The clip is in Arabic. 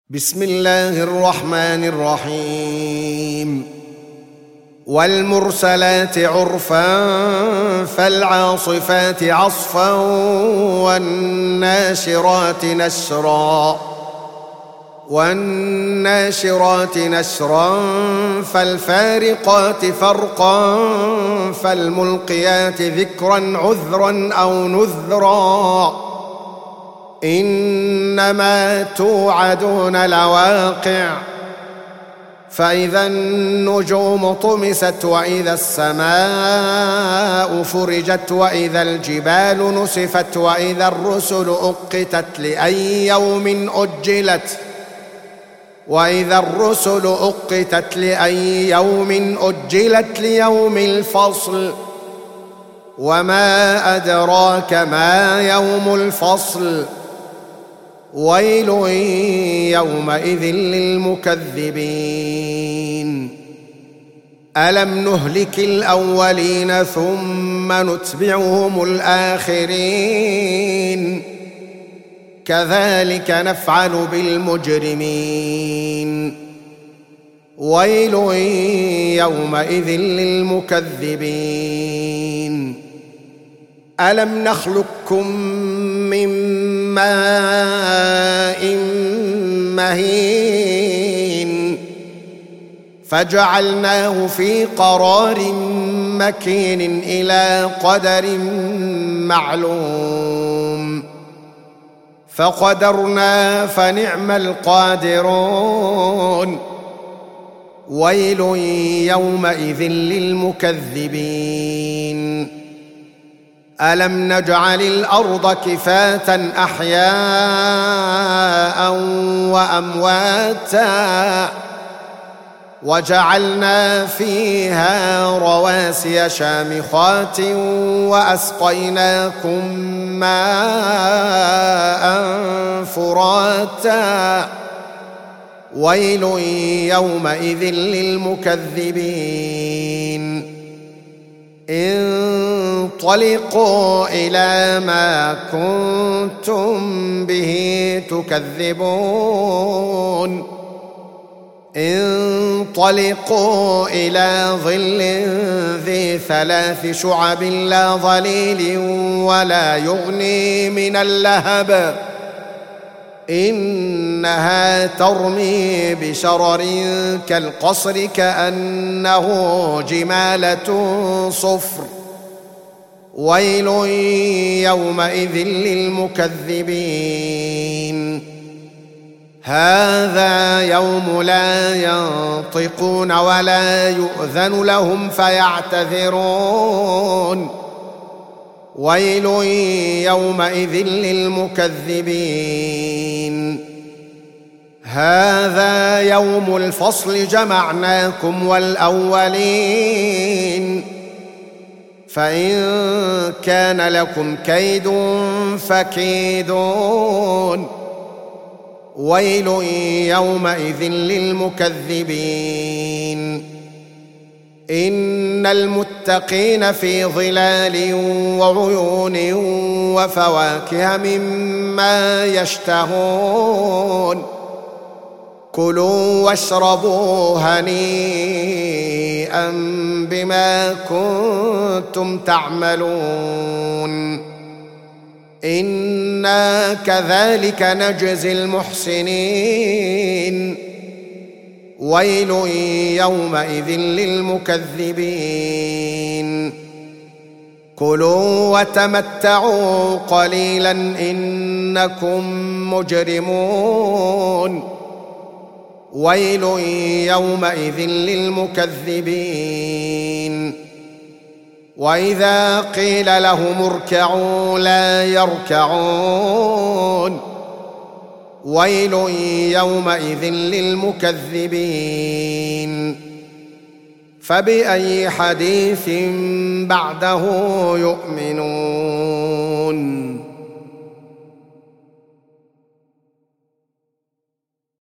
بسم الله الرحمن الرحيم والمرسلات عرفا فالعاصفات عصفا والناشرات نشرا فالفارقات فرقا فالملقيات ذكرا عذرا أو نذرا إنما توعدون لواقع فإذا النجوم طمست وإذا السماء فرجت وإذا الجبال نسفت وإذا الرسل أقتت لأي يوم أجلت ليوم الفصل وما أدراك ما يوم الفصل ويل يومئذ للمكذبين ألم نهلك الأولين ثم نتبعهم الآخرين كذلك نفعل بالمجرمين ويل يومئذ للمكذبين ألم نخلقكم من ماء مهين فجعلناه في قرار مكين إلى قدر معلوم فقدرنا فنعم القادرون ويل يومئذ للمكذبين ألم نجعل الأرض كفاة أحياء وأمواتا وجعلنا فيها رواسي شامخات وأسقيناكم ماء فراتا ويل يومئذ للمكذبين انطلقوا إلى ما كنتم به تكذبون انطلقوا إلى ظل ذي 3 شعب لا ظليل ولا يغني من اللهب إنها ترمي بشرر كالقصر كأنه جمالة صفر ويل يومئذ للمكذبين هذا يوم لا ينطقون ولا يؤذن لهم فيعتذرون ويل يومئذ للمكذبين هذا يوم الفصل جمعناكم والأولين فإن كان لكم كيد فكيدون ويل يومئذ للمكذبين إن المتقين في ظلال وعيون وفواكه مما يشتهون كلوا واشربوا هنيئا بما كنتم تعملون إنا كذلك نجزي المحسنين ويل يومئذ للمكذبين كلوا وتمتعوا قليلا إنكم مجرمون ويل يومئذ للمكذبين وإذا قيل لهم اركعوا لا يركعون ويل يومئذ للمكذبين فبأي حديث بعده يؤمنون